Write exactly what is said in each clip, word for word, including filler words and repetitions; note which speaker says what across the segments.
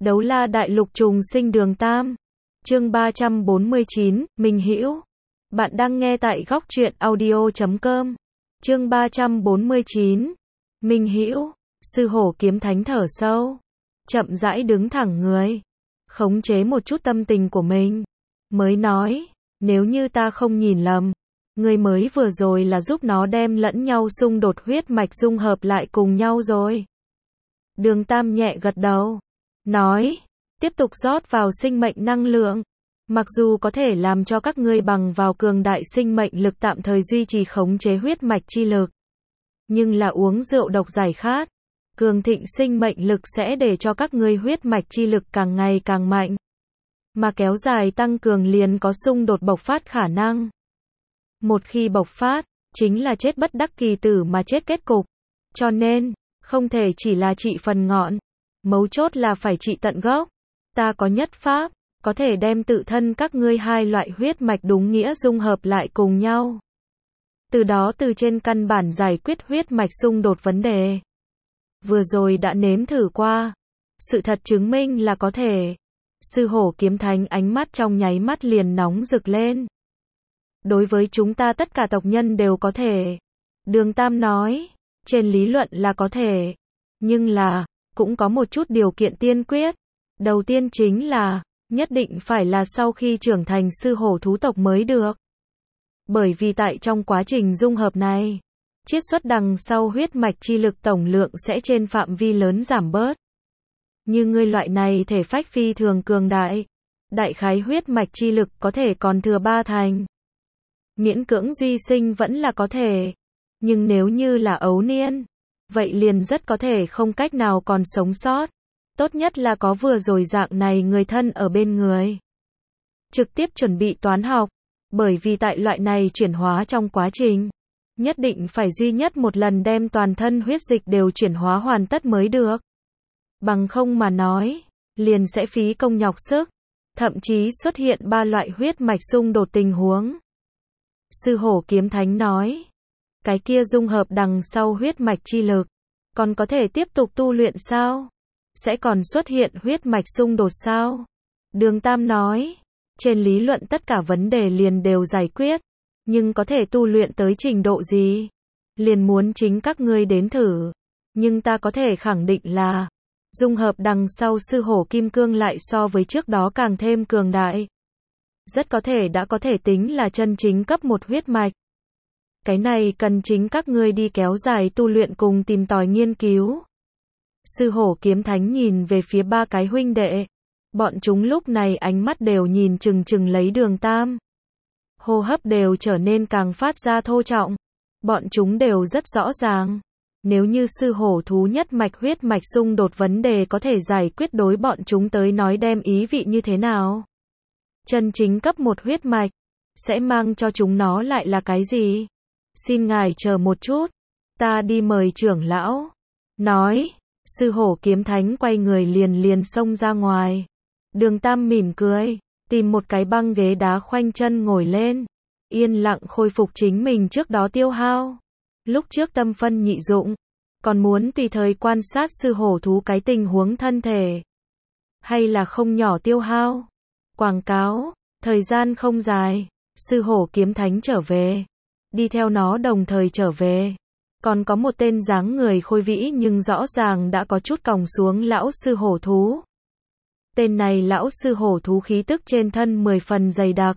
Speaker 1: Đấu la đại lục trùng sinh đường Tam. Chương ba trăm bốn mươi chín, Minh Hữu. Bạn đang nghe tại góc truyện audio chấm com. Chương ba trăm bốn mươi chín, Minh Hữu. Sư hổ kiếm thánh thở sâu, chậm rãi đứng thẳng người, khống chế một chút tâm tình của mình, mới nói, nếu như ta không nhìn lầm, người mới vừa rồi là giúp nó đem lẫn nhau xung đột huyết mạch dung hợp lại cùng nhau rồi. Đường Tam nhẹ gật đầu, nói, tiếp tục rót vào sinh mệnh năng lượng. Mặc dù có thể làm cho các ngươi bằng vào cường đại sinh mệnh lực tạm thời duy trì khống chế huyết mạch chi lực, nhưng là uống rượu độc giải khát, cường thịnh sinh mệnh lực sẽ để cho các ngươi huyết mạch chi lực càng ngày càng mạnh, mà kéo dài tăng cường liền có xung đột bộc phát khả năng. Một khi bộc phát, chính là chết bất đắc kỳ tử mà chết kết cục. Cho nên, không thể chỉ là trị phần ngọn, mấu chốt là phải trị tận gốc. Ta có nhất pháp, có thể đem tự thân các ngươi hai loại huyết mạch đúng nghĩa dung hợp lại cùng nhau. Từ đó từ trên căn bản giải quyết huyết mạch xung đột vấn đề. Vừa rồi đã nếm thử qua, sự thật chứng minh là có thể. Sư hổ kiếm thánh ánh mắt trong nháy mắt liền nóng rực lên. Đối với chúng ta tất cả tộc nhân đều có thể. Đường Tam nói, trên lý luận là có thể, nhưng là, cũng có một chút điều kiện tiên quyết. Đầu tiên chính là, nhất định phải là sau khi trưởng thành sư hổ thú tộc mới được. Bởi vì tại trong quá trình dung hợp này, chiết xuất đằng sau huyết mạch chi lực tổng lượng sẽ trên phạm vi lớn giảm bớt. Như ngươi loại này thể phách phi thường cường đại, đại khái huyết mạch chi lực có thể còn thừa ba thành. Miễn cưỡng duy sinh vẫn là có thể, nhưng nếu như là ấu niên, vậy liền rất có thể không cách nào còn sống sót. Tốt nhất là có vừa rồi dạng này người thân ở bên người. Trực tiếp chuẩn bị toán học, bởi vì tại loại này chuyển hóa trong quá trình, nhất định phải duy nhất một lần đem toàn thân huyết dịch đều chuyển hóa hoàn tất mới được. Bằng không mà nói, liền sẽ phí công nhọc sức, thậm chí xuất hiện ba loại huyết mạch xung đột tình huống. Sư hổ kiếm thánh nói, cái kia dung hợp đằng sau huyết mạch chi lực, còn có thể tiếp tục tu luyện sao? Sẽ còn xuất hiện huyết mạch xung đột sao? Đường Tam nói, trên lý luận tất cả vấn đề liền đều giải quyết, nhưng có thể tu luyện tới trình độ gì? Liền muốn chính các ngươi đến thử, nhưng ta có thể khẳng định là, dung hợp đằng sau sư hổ kim cương lại so với trước đó càng thêm cường đại. Rất có thể đã có thể tính là chân chính cấp một huyết mạch. Cái này cần chính các ngươi đi kéo dài tu luyện cùng tìm tòi nghiên cứu. Sư hổ kiếm thánh nhìn về phía ba cái huynh đệ. Bọn chúng lúc này ánh mắt đều nhìn chừng chừng lấy đường Tam. Hô hấp đều trở nên càng phát ra thô trọng. Bọn chúng đều rất rõ ràng. Nếu như sư hổ thú nhất mạch huyết mạch xung đột vấn đề có thể giải quyết đối bọn chúng tới nói đem ý vị như thế nào? Chân chính cấp một huyết mạch, sẽ mang cho chúng nó lại là cái gì? Xin ngài chờ một chút, ta đi mời trưởng lão. Nói, sư hổ kiếm thánh quay người liền liền xông ra ngoài. Đường Tam mỉm cười, tìm một cái băng ghế đá khoanh chân ngồi lên, yên lặng khôi phục chính mình trước đó tiêu hao. Lúc trước tâm phân nhị dụng, còn muốn tùy thời quan sát sư hổ thú cái tình huống thân thể, hay là không nhỏ tiêu hao. Quảng cáo, thời gian không dài, sư hổ kiếm thánh trở về, đi theo nó đồng thời trở về. Còn có một tên dáng người khôi vĩ nhưng rõ ràng đã có chút còng xuống lão sư hổ thú. Tên này lão sư hổ thú khí tức trên thân mười phần dày đặc.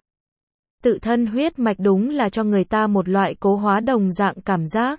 Speaker 1: Tự thân huyết mạch đúng là cho người ta một loại cố hóa đồng dạng cảm giác.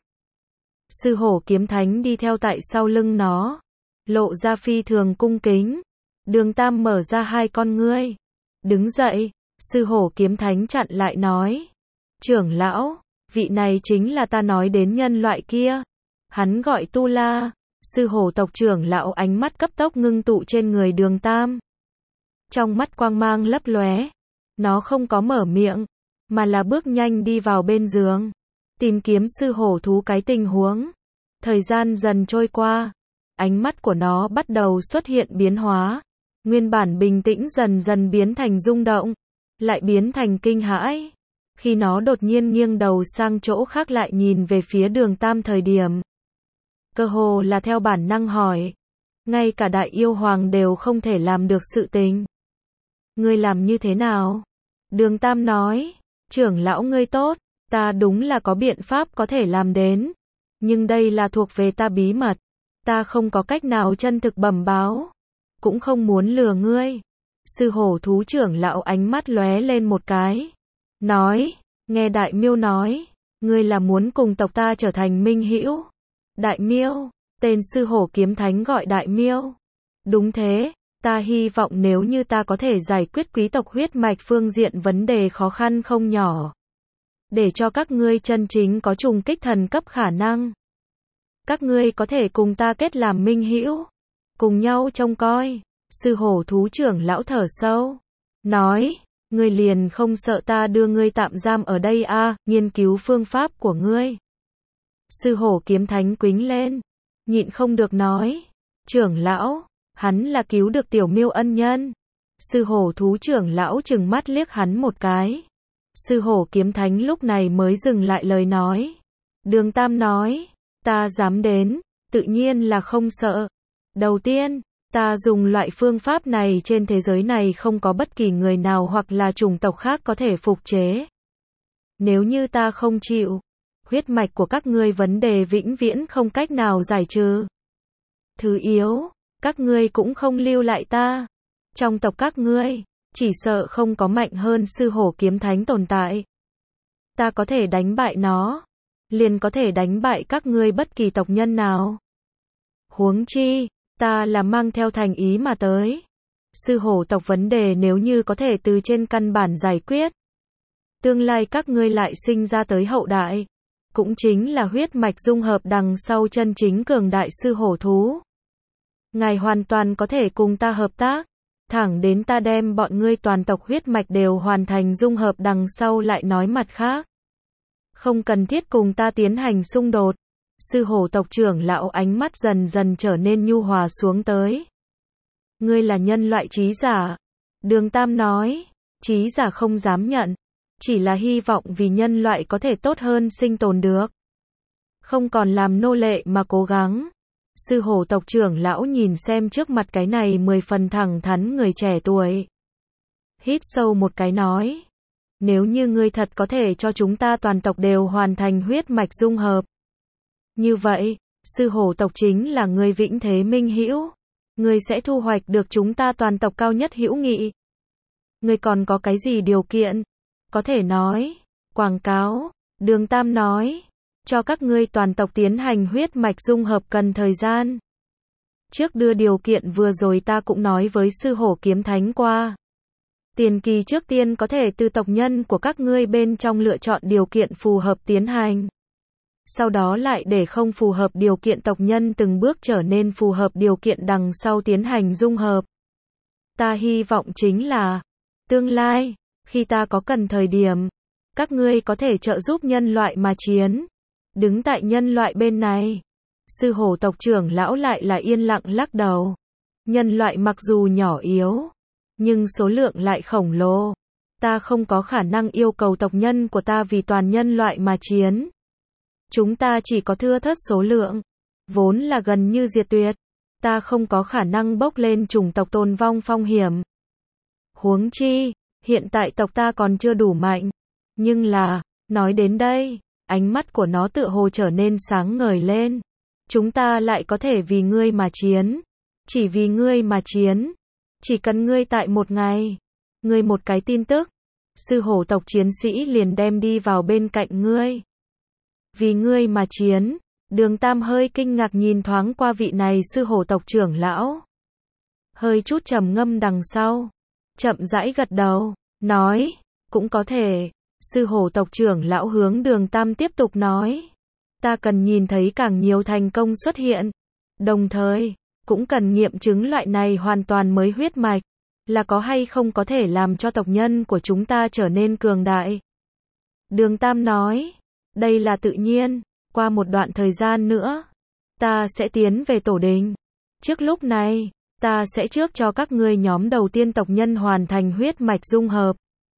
Speaker 1: Sư hổ kiếm thánh đi theo tại sau lưng nó, lộ ra phi thường cung kính. Đường Tam mở ra hai con ngươi, đứng dậy, sư hổ kiếm thánh chặn lại nói, trưởng lão, vị này chính là ta nói đến nhân loại kia. Hắn gọi Tu La. Sư hổ tộc trưởng lão ánh mắt cấp tốc ngưng tụ trên người đường Tam. Trong mắt quang mang lấp lóe. Nó không có mở miệng, mà là bước nhanh đi vào bên giường, tìm kiếm sư hổ thú cái tình huống. Thời gian dần trôi qua, ánh mắt của nó bắt đầu xuất hiện biến hóa. Nguyên bản bình tĩnh dần dần biến thành rung động, lại biến thành kinh hãi. Khi nó đột nhiên nghiêng đầu sang chỗ khác lại nhìn về phía đường Tam thời điểm, cơ hồ là theo bản năng hỏi, Ngay cả đại yêu hoàng đều không thể làm được sự tình. Ngươi làm như thế nào? Đường Tam nói, trưởng lão ngươi tốt, ta đúng là có biện pháp có thể làm đến. Nhưng đây là thuộc về ta bí mật. Ta không có cách nào chân thực bẩm báo. Cũng không muốn lừa ngươi. Sư hổ thú trưởng lão ánh mắt lóe lên một cái. Nói, nghe Đại Miêu nói, ngươi là muốn cùng tộc ta trở thành minh hữu. Đại Miêu, tên sư hổ kiếm thánh gọi Đại Miêu. Đúng thế, ta hy vọng nếu như ta có thể giải quyết quý tộc huyết mạch phương diện vấn đề khó khăn không nhỏ. Để cho các ngươi chân chính có trùng kích thần cấp khả năng. Các ngươi có thể cùng ta kết làm minh hữu. Cùng nhau trông coi. Sư hổ thú trưởng lão thở sâu. Nói, ngươi liền không sợ ta đưa ngươi tạm giam ở đây à, nghiên cứu phương pháp của ngươi. Sư hổ kiếm thánh quính lên. Nhịn không được nói. Trưởng lão, hắn là cứu được tiểu Miêu ân nhân. Sư hổ thú trưởng lão trừng mắt liếc hắn một cái. Sư hổ kiếm thánh lúc này mới dừng lại lời nói. Đường Tam nói, ta dám đến, tự nhiên là không sợ. Đầu tiên, ta dùng loại phương pháp này trên thế giới này không có bất kỳ người nào hoặc là chủng tộc khác có thể phục chế. Nếu như ta không chịu, huyết mạch của các ngươi vấn đề vĩnh viễn không cách nào giải trừ. Thứ yếu, các ngươi cũng không lưu lại ta. Trong tộc các ngươi, chỉ sợ không có mạnh hơn sư hổ kiếm thánh tồn tại. Ta có thể đánh bại nó, liền có thể đánh bại các ngươi bất kỳ tộc nhân nào. Huống chi, ta là mang theo thành ý mà tới. Sư hổ tộc vấn đề nếu như có thể từ trên căn bản giải quyết. Tương lai các ngươi lại sinh ra tới hậu đại. Cũng chính là huyết mạch dung hợp đằng sau chân chính cường đại sư hổ thú. Ngài hoàn toàn có thể cùng ta hợp tác. Thẳng đến ta đem bọn ngươi toàn tộc huyết mạch đều hoàn thành dung hợp đằng sau lại nói mặt khác. Không cần thiết cùng ta tiến hành xung đột. Sư hổ tộc trưởng lão ánh mắt dần dần trở nên nhu hòa xuống tới. Ngươi là nhân loại trí giả. Đường Tam nói, trí giả không dám nhận. Chỉ là hy vọng vì nhân loại có thể tốt hơn sinh tồn được. Không còn làm nô lệ mà cố gắng. Sư hổ tộc trưởng lão nhìn xem trước mặt cái này mười phần thẳng thắn người trẻ tuổi. Hít sâu một cái nói. Nếu như ngươi thật có thể cho chúng ta toàn tộc đều hoàn thành huyết mạch dung hợp. Như vậy, sư hổ tộc chính là ngươi vĩnh thế minh hữu. Ngươi sẽ thu hoạch được chúng ta toàn tộc cao nhất hữu nghị. Ngươi còn có cái gì điều kiện? Có thể nói. Quảng cáo. Đường Tam nói. Cho các ngươi toàn tộc tiến hành huyết mạch dung hợp cần thời gian. Trước đưa điều kiện vừa rồi ta cũng nói với sư hổ kiếm thánh qua. Tiền kỳ trước tiên có thể từ tộc nhân của các ngươi bên trong lựa chọn điều kiện phù hợp tiến hành. Sau đó lại để không phù hợp điều kiện tộc nhân từng bước trở nên phù hợp điều kiện đằng sau tiến hành dung hợp. Ta hy vọng chính là, tương lai, khi ta có cần thời điểm, các ngươi có thể trợ giúp nhân loại mà chiến. Đứng tại nhân loại bên này, sư hổ tộc trưởng lão lại là yên lặng lắc đầu. Nhân loại mặc dù nhỏ yếu, nhưng số lượng lại khổng lồ. Ta không có khả năng yêu cầu tộc nhân của ta vì toàn nhân loại mà chiến. Chúng ta chỉ có thưa thớt số lượng, vốn là gần như diệt tuyệt. Ta không có khả năng bốc lên chủng tộc tồn vong phong hiểm. Huống chi, hiện tại tộc ta còn chưa đủ mạnh. Nhưng là, nói đến đây, ánh mắt của nó tựa hồ trở nên sáng ngời lên. Chúng ta lại có thể vì ngươi mà chiến. Chỉ vì ngươi mà chiến. Chỉ cần ngươi tại một ngày. Ngươi một cái tin tức. Sư hổ tộc chiến sĩ liền đem đi vào bên cạnh ngươi. Vì ngươi mà chiến. Đường Tam hơi kinh ngạc nhìn thoáng qua vị này sư hổ tộc trưởng lão. Hơi chút trầm ngâm đằng sau. Chậm rãi gật đầu. Nói. Cũng có thể. Sư hổ tộc trưởng lão hướng Đường Tam tiếp tục nói. Ta cần nhìn thấy càng nhiều thành công xuất hiện. Đồng thời, cũng cần nghiệm chứng loại này hoàn toàn mới huyết mạch. Là có hay không có thể làm cho tộc nhân của chúng ta trở nên cường đại. Đường Tam nói. Đây là tự nhiên. Qua một đoạn thời gian nữa, ta sẽ tiến về tổ đình. Trước lúc này, ta sẽ trước cho các ngươi nhóm đầu tiên tộc nhân hoàn thành huyết mạch dung hợp.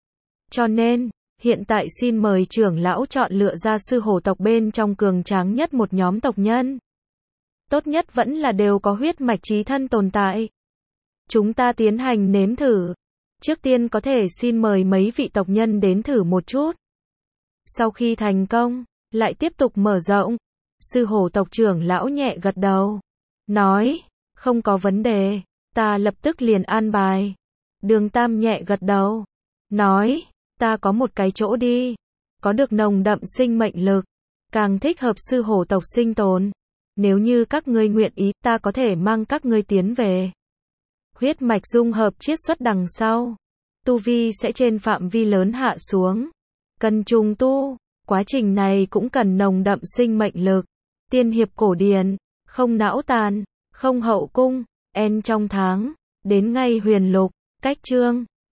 Speaker 1: Cho nên, hiện tại xin mời trưởng lão chọn lựa ra sư hổ tộc bên trong cường tráng nhất một nhóm tộc nhân. Tốt nhất vẫn là đều có huyết mạch chí thân tồn tại. Chúng ta tiến hành nếm thử. Trước tiên có thể xin mời mấy vị tộc nhân đến thử một chút. Sau khi thành công, lại tiếp tục mở rộng. Sư hổ tộc trưởng lão nhẹ gật đầu. Nói, không có vấn đề, ta lập tức liền an bài. Đường Tam nhẹ gật đầu. Nói, ta có một cái chỗ đi. Có được nồng đậm sinh mệnh lực. Càng thích hợp sư hổ tộc sinh tồn. Nếu như các ngươi nguyện ý, ta có thể mang các ngươi tiến về. Huyết mạch dung hợp chiết xuất đằng sau. Tu vi sẽ trên phạm vi lớn hạ xuống. Cần trùng tu. Quá trình này cũng cần nồng đậm sinh mệnh lực. Tiên hiệp cổ điển. Không não tàn. Không hậu cung. En trong tháng. Đến ngay huyền lục. Cách chương.